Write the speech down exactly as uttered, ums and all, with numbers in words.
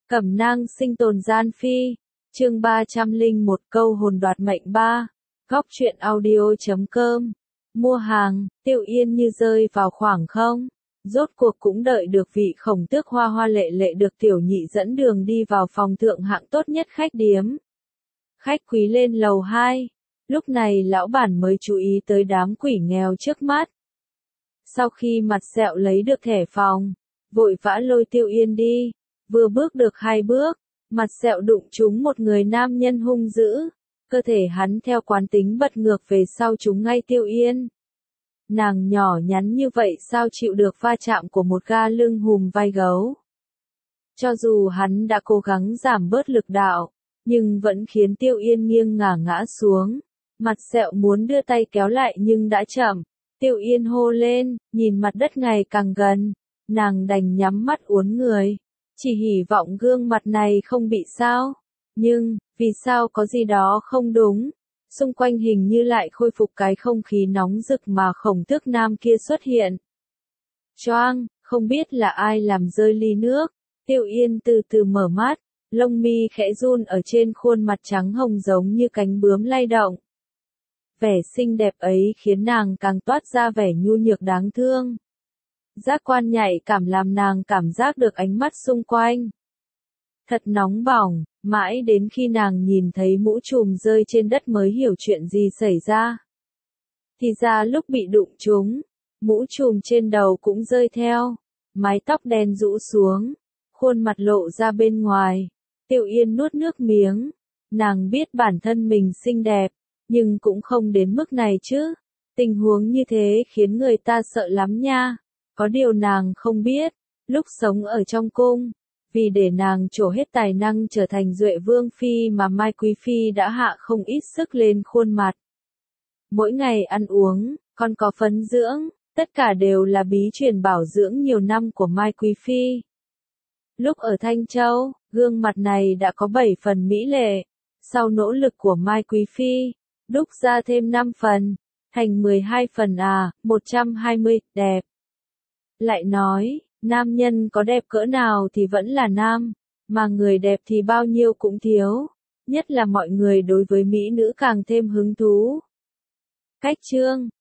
Cẩm nang sinh tồn gian phi, chương ba trăm lẻ một câu hồn đoạt mệnh ba, góc truyện audio chấm com. Mua hàng, Tiêu Yên như rơi vào khoảng không. Rốt cuộc cũng đợi được vị khổng tước hoa hoa lệ lệ được tiểu nhị dẫn đường đi vào phòng thượng hạng tốt nhất khách điếm. Khách quý lên lầu hai, lúc này lão bản mới chú ý tới đám quỷ nghèo trước mắt. Sau khi mặt sẹo lấy được thẻ phòng, vội vã lôi Tiêu Yên đi, vừa bước được hai bước, mặt sẹo đụng trúng một người nam nhân hung dữ, cơ thể hắn theo quán tính bật ngược về sau trúng ngay Tiêu Yên. Nàng nhỏ nhắn như vậy sao chịu được va chạm của một ga lưng hùm vai gấu. Cho dù hắn đã cố gắng giảm bớt lực đạo, nhưng vẫn khiến Tiêu Yên nghiêng ngả ngã xuống. Mặt sẹo muốn đưa tay kéo lại nhưng đã chậm. Tiêu Yên hô lên, nhìn mặt đất ngày càng gần, nàng đành nhắm mắt uốn người, chỉ hy vọng gương mặt này không bị sao. Nhưng, vì sao có gì đó không đúng? Xung quanh hình như lại khôi phục cái không khí nóng rực mà khổng tước nam kia xuất hiện. Choang, không biết là ai làm rơi ly nước. Tiêu Yên từ từ mở mắt, lông mi khẽ run ở trên khuôn mặt trắng hồng giống như cánh bướm lay động. Vẻ xinh đẹp ấy khiến nàng càng toát ra vẻ nhu nhược đáng thương. Giác quan nhạy cảm làm nàng cảm giác được ánh mắt xung quanh. Thật nóng bỏng, mãi đến khi nàng nhìn thấy mũ trùm rơi trên đất mới hiểu chuyện gì xảy ra. Thì ra lúc bị đụng trúng, mũ trùm trên đầu cũng rơi theo, mái tóc đen rũ xuống, khuôn mặt lộ ra bên ngoài. Tiêu Yên nuốt nước miếng, nàng biết bản thân mình xinh đẹp, nhưng cũng không đến mức này chứ. Tình huống như thế khiến người ta sợ lắm nha. Có điều nàng không biết, lúc sống ở trong cung, vì để nàng trổ hết tài năng trở thành Duệ Vương Phi mà Mai Quý Phi đã hạ không ít sức lên khuôn mặt. Mỗi ngày ăn uống, còn có phấn dưỡng, tất cả đều là bí truyền bảo dưỡng nhiều năm của Mai Quý Phi. Lúc ở Thanh Châu, gương mặt này đã có bảy phần mỹ lệ, sau nỗ lực của Mai Quý Phi, đúc ra thêm năm phần, thành mười hai phần à, một trăm hai mươi, đẹp. Lại nói, nam nhân có đẹp cỡ nào thì vẫn là nam, mà người đẹp thì bao nhiêu cũng thiếu, nhất là mọi người đối với mỹ nữ càng thêm hứng thú. Cách chương,